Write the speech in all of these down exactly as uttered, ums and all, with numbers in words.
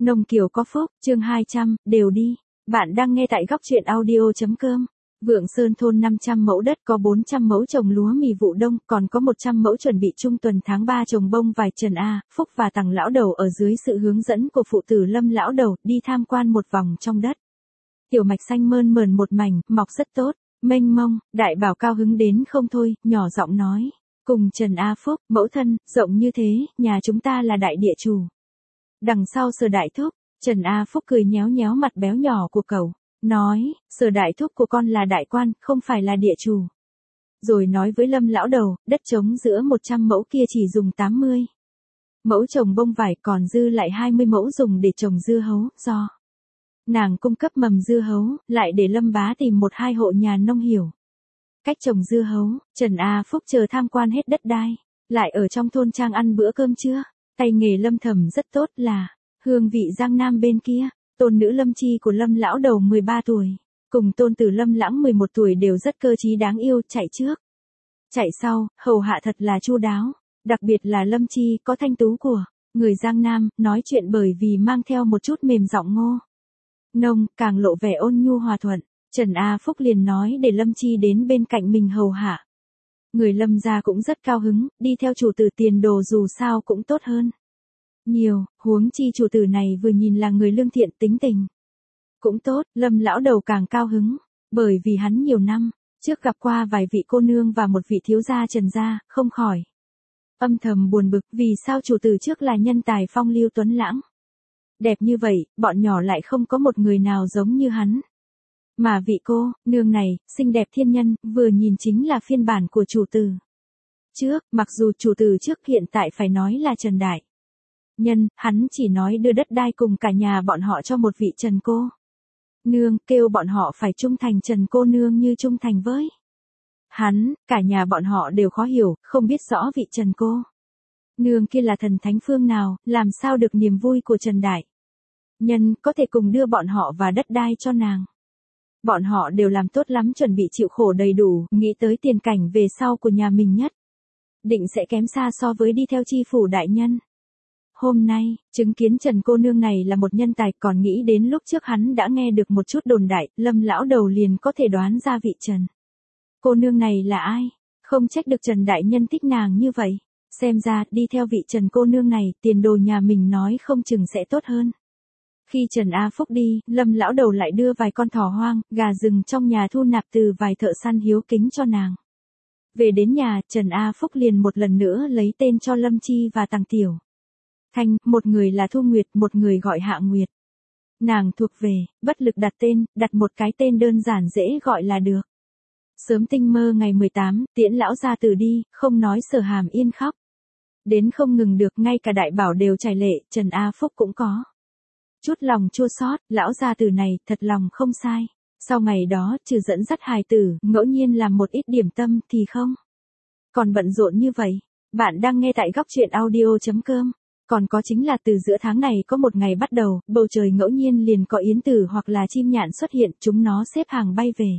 Nông Kiều có phúc, chương hai trăm, đều đi. Bạn đang nghe tại góc truyện audio.com. Vượng Sơn thôn năm trăm mẫu đất có bốn trăm mẫu trồng lúa mì vụ đông, còn có một trăm mẫu chuẩn bị trung tuần tháng ba trồng bông vải. Trần A, Phúc và Tằng lão đầu ở dưới sự hướng dẫn của phụ tử Lâm lão đầu đi tham quan một vòng trong đất. Tiểu mạch xanh mơn mởn một mảnh, mọc rất tốt, mênh mông. Đại bảo cao hứng đến không thôi, nhỏ giọng nói. Cùng Trần A Phúc, mẫu thân, rộng như thế, nhà chúng ta là đại địa chủ. Đằng sau Sở đại thúc, Trần A Phúc cười nhéo nhéo mặt béo nhỏ của cậu, nói, Sở đại thúc của con là đại quan, không phải là địa chủ. Rồi nói với Lâm lão đầu, đất trống giữa một trăm mẫu kia chỉ dùng tám mươi mẫu trồng bông vải, còn dư lại hai mươi mẫu dùng để trồng dưa hấu, do nàng cung cấp mầm dưa hấu, lại để Lâm bá tìm một hai hộ nhà nông hiểu cách trồng dưa hấu. Trần A Phúc chờ tham quan hết đất đai, lại ở trong thôn trang ăn bữa cơm trưa. Tay nghề Lâm thầm rất tốt là hương vị Giang Nam bên kia. Tôn nữ Lâm Chi của Lâm lão đầu mười ba tuổi, cùng tôn tử Lâm lãng mười một tuổi đều rất cơ trí đáng yêu, chạy trước chạy sau, hầu hạ thật là chu đáo. Đặc biệt là Lâm Chi có thanh tú của người Giang Nam, nói chuyện bởi vì mang theo một chút mềm giọng ngô nông, càng lộ vẻ ôn nhu hòa thuận. Trần A Phúc liền nói để Lâm Chi đến bên cạnh mình hầu hạ. Người Lâm gia cũng rất cao hứng, đi theo chủ tử tiền đồ dù sao cũng tốt hơn nhiều, huống chi chủ tử này vừa nhìn là người lương thiện, tính tình cũng tốt. Lâm lão đầu càng cao hứng, bởi vì hắn nhiều năm trước gặp qua vài vị cô nương và một vị thiếu gia Trần gia, không khỏi âm thầm buồn bực vì sao chủ tử trước là nhân tài phong lưu tuấn lãng, đẹp như vậy, bọn nhỏ lại không có một người nào giống như hắn. Mà vị cô nương này, xinh đẹp thiên nhân, vừa nhìn chính là phiên bản của chủ tử trước, mặc dù chủ tử trước hiện tại phải nói là Trần đại nhân, hắn chỉ nói đưa đất đai cùng cả nhà bọn họ cho một vị Trần cô nương, kêu bọn họ phải trung thành Trần cô nương như trung thành với hắn. Cả nhà bọn họ đều khó hiểu, không biết rõ vị Trần cô nương kia là thần thánh phương nào, làm sao được niềm vui của Trần đại nhân có thể cùng đưa bọn họ và đất đai cho nàng. Bọn họ đều làm tốt lắm, chuẩn bị chịu khổ đầy đủ, nghĩ tới tiền cảnh về sau của nhà mình nhất định sẽ kém xa so với đi theo chi phủ đại nhân. Hôm nay, chứng kiến Trần cô nương này là một nhân tài, còn nghĩ đến lúc trước hắn đã nghe được một chút đồn đại, Lâm lão đầu liền có thể đoán ra vị Trần cô nương này là ai. Không trách được Trần đại nhân thích nàng như vậy, xem ra đi theo vị Trần cô nương này, tiền đồ nhà mình nói không chừng sẽ tốt hơn. Khi Trần A Phúc đi, Lâm lão đầu lại đưa vài con thỏ hoang, gà rừng trong nhà thu nạp từ vài thợ săn hiếu kính cho nàng. Về đến nhà, Trần A Phúc liền một lần nữa lấy tên cho Lâm Chi và Tằng Tiểu Thanh, một người là Thu Nguyệt, một người gọi Hạ Nguyệt. Nàng thuộc về, bất lực đặt tên, đặt một cái tên đơn giản dễ gọi là được. Sớm tinh mơ ngày mười tám, tiễn lão gia tử đi, không nói Sở Hàm Yên khóc đến không ngừng được, ngay cả đại bảo đều chảy lệ. Trần A Phúc cũng có chút lòng chua xót, lão gia tử này thật lòng không sai. Sau ngày đó, trừ dẫn dắt hài tử, ngẫu nhiên làm một ít điểm tâm thì không còn bận rộn như vậy. Bạn đang nghe tại góc truyện audio.com. Còn có chính là từ giữa tháng này có một ngày bắt đầu, bầu trời ngẫu nhiên liền có yến tử hoặc là chim nhạn xuất hiện, chúng nó xếp hàng bay về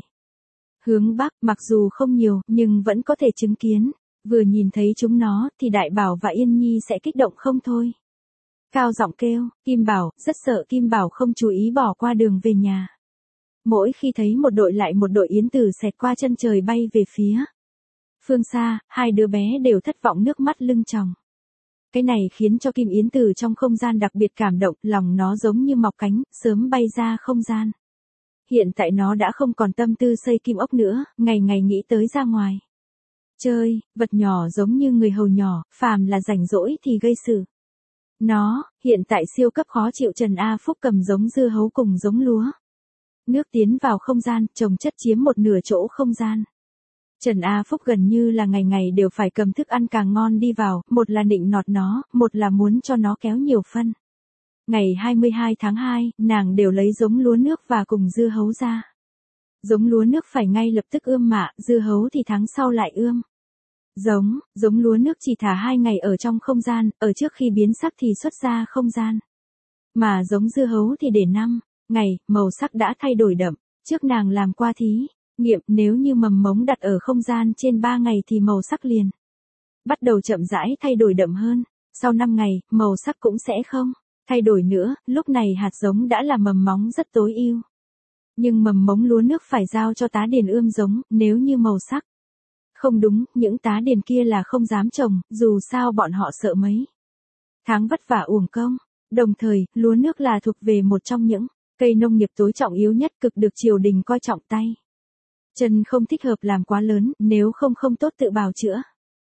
hướng bắc, mặc dù không nhiều, nhưng vẫn có thể chứng kiến. Vừa nhìn thấy chúng nó, thì Đại Bảo và Yên Nhi sẽ kích động không thôi. Cao giọng kêu, Kim Bảo, rất sợ Kim Bảo không chú ý bỏ qua đường về nhà. Mỗi khi thấy một đội lại một đội yến tử xẹt qua chân trời bay về phía phương xa, hai đứa bé đều thất vọng, nước mắt lưng tròng. Cái này khiến cho Kim Yến Tử trong không gian đặc biệt cảm động, lòng nó giống như mọc cánh, sớm bay ra không gian. Hiện tại nó đã không còn tâm tư xây kim ốc nữa, ngày ngày nghĩ tới ra ngoài chơi, vật nhỏ giống như người hầu nhỏ, phàm là rảnh rỗi thì gây sự. Nó, hiện tại siêu cấp khó chịu. Trần A Phúc cầm giống dưa hấu cùng giống lúa nước tiến vào không gian, trồng chất chiếm một nửa chỗ không gian. Trần A Phúc gần như là ngày ngày đều phải cầm thức ăn càng ngon đi vào, một là nịnh nọt nó, một là muốn cho nó kéo nhiều phân. Ngày hai mươi hai tháng hai, nàng đều lấy giống lúa nước và cùng dưa hấu ra. Giống lúa nước phải ngay lập tức ươm mạ, dưa hấu thì tháng sau lại ươm. Giống, giống lúa nước chỉ thả hai ngày ở trong không gian, ở trước khi biến sắc thì xuất ra không gian. Mà giống dưa hấu thì để năm ngày, màu sắc đã thay đổi đậm. Trước nàng làm qua thí nghiệm, nếu như mầm mống đặt ở không gian trên ba ngày thì màu sắc liền bắt đầu chậm rãi thay đổi đậm hơn. Sau năm ngày, màu sắc cũng sẽ không Thay đổi nữa, lúc này hạt giống đã là mầm móng rất tối ưu. Nhưng mầm mống lúa nước phải giao cho tá điền ươm giống, nếu như màu sắc không đúng, những tá điền kia là không dám trồng, dù sao bọn họ sợ mấy tháng vất vả uổng công. Đồng thời, lúa nước là thuộc về một trong những cây nông nghiệp tối trọng yếu nhất, cực được triều đình coi trọng tay. Chân không thích hợp làm quá lớn, nếu không không tốt tự bào chữa.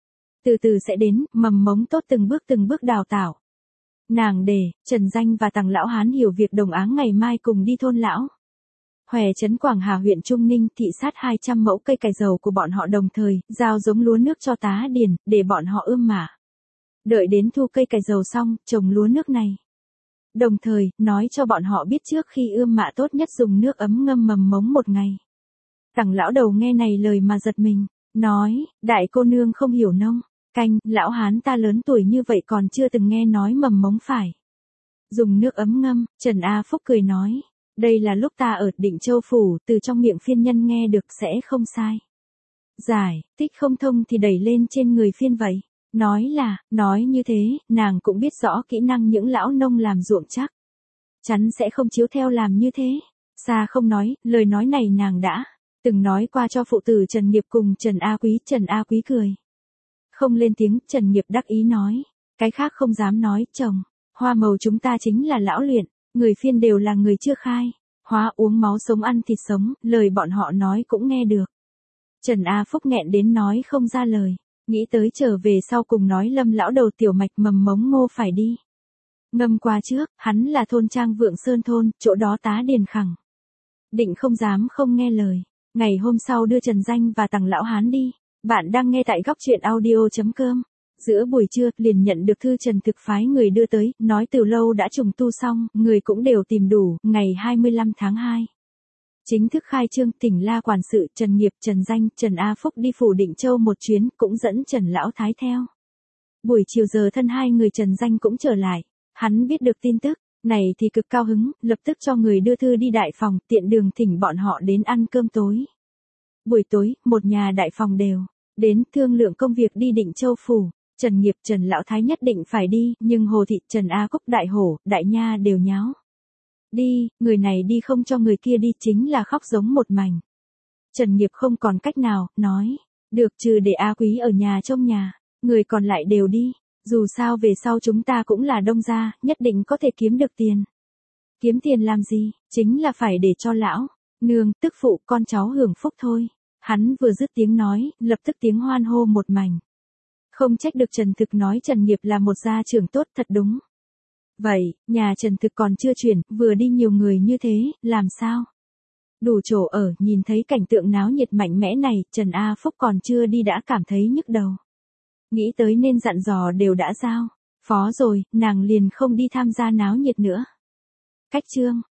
Từ từ sẽ đến, mầm mống tốt từng bước từng bước đào tạo. Nàng Đề, Trần Danh và Tằng Lão Hán hiểu việc đồng áng ngày mai cùng đi thôn Lão Hòe trấn Quảng Hà huyện Trung Ninh thị sát hai trăm mẫu cây cải dầu của bọn họ, đồng thời giao giống lúa nước cho tá điền để bọn họ ươm mả. Đợi đến thu cây cải dầu xong, trồng lúa nước này. Đồng thời, nói cho bọn họ biết trước khi ươm mạ tốt nhất dùng nước ấm ngâm mầm mống một ngày. Tằng lão đầu nghe này lời mà giật mình, nói, đại cô nương không hiểu nông canh, lão hán ta lớn tuổi như vậy còn chưa từng nghe nói mầm mống phải dùng nước ấm ngâm. Trần A Phúc cười nói, đây là lúc ta ở Định Châu Phủ, từ trong miệng phiên nhân nghe được sẽ không sai. Giải, thích không thông thì đẩy lên trên người phiên vậy. Nói là, nói như thế, nàng cũng biết rõ kỹ năng những lão nông làm ruộng chắc chắn sẽ không chiếu theo làm như thế. Xa không nói, lời nói này nàng đã từng nói qua cho phụ tử Trần Nghiệp cùng Trần A Quý. Trần A Quý cười không lên tiếng. Trần Nghiệp đắc ý nói, cái khác không dám nói, chồng, hoa màu chúng ta chính là lão luyện, người phiên đều là người chưa khai hóa, uống máu sống ăn thịt sống, lời bọn họ nói cũng nghe được. Trần A Phúc nghẹn đến nói không ra lời, nghĩ tới trở về sau cùng nói Lâm lão đầu tiểu mạch mầm mống ngô phải đi ngâm qua trước, hắn là thôn trang Vượng Sơn thôn, chỗ đó tá điền khẳng định không dám không nghe lời. Ngày hôm sau đưa Trần Danh và Tằng Lão Hán đi. Bạn đang nghe tại góc truyện audio.com. Giữa buổi trưa, liền nhận được thư Trần Thực phái người đưa tới, nói từ lâu đã trùng tu xong, người cũng đều tìm đủ, ngày hai mươi lăm tháng hai. Chính thức khai trương. Tỉnh La quản sự Trần Nghiệp, Trần Danh, Trần A Phúc đi phủ Định Châu một chuyến, cũng dẫn Trần Lão Thái theo. Buổi chiều giờ thân hai người Trần Danh cũng trở lại. Hắn biết được tin tức này thì cực cao hứng, lập tức cho người đưa thư đi đại phòng, tiện đường thỉnh bọn họ đến ăn cơm tối. Buổi tối, một nhà đại phòng đều đến thương lượng công việc đi Định Châu Phủ. Trần Nghiệp, Trần Lão Thái nhất định phải đi, nhưng Hồ Thị, Trần A Cúc, Đại Hổ, Đại Nha đều nháo. Đi, người này đi không cho người kia đi, chính là khóc giống một mảnh. Trần Nghiệp không còn cách nào, nói, được, trừ để A Quý ở nhà trông nhà, người còn lại đều đi. Dù sao về sau chúng ta cũng là đông gia, nhất định có thể kiếm được tiền. Kiếm tiền làm gì, chính là phải để cho lão nương, tức phụ, con cháu hưởng phúc thôi. Hắn vừa dứt tiếng nói, lập tức tiếng hoan hô một mảnh. Không trách được Trần Thực nói Trần Nghiệp là một gia trưởng tốt, thật đúng. Vậy, nhà Trần Thực còn chưa chuyển, vừa đi nhiều người như thế, làm sao đủ chỗ ở. Nhìn thấy cảnh tượng náo nhiệt mạnh mẽ này, Trần A Phúc còn chưa đi đã cảm thấy nhức đầu. Nghĩ tới nên dặn dò đều đã giao phó rồi, nàng liền không đi tham gia náo nhiệt nữa. Cách chương